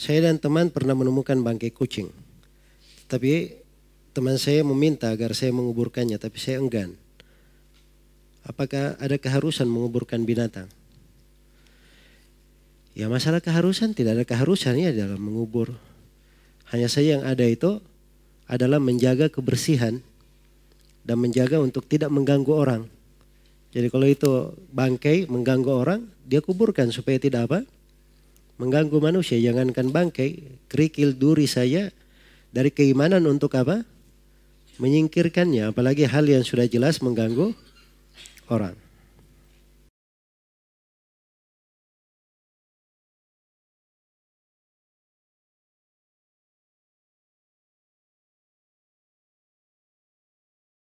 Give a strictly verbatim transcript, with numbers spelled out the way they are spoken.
Saya dan teman pernah menemukan bangkai kucing. Tapi teman saya meminta agar saya menguburkannya, tapi saya enggan. Apakah ada keharusan menguburkan binatang? Ya masalah keharusan, tidak ada keharusan ya dalam mengubur. Hanya saja yang ada itu adalah menjaga kebersihan dan menjaga untuk tidak mengganggu orang. Jadi kalau itu bangkai mengganggu orang, dia kuburkan supaya tidak apa? Mengganggu manusia. Jangankan bangkai, kerikil duri saja dari keimanan untuk apa? Menyingkirkannya. Apalagi hal yang sudah jelas mengganggu orang.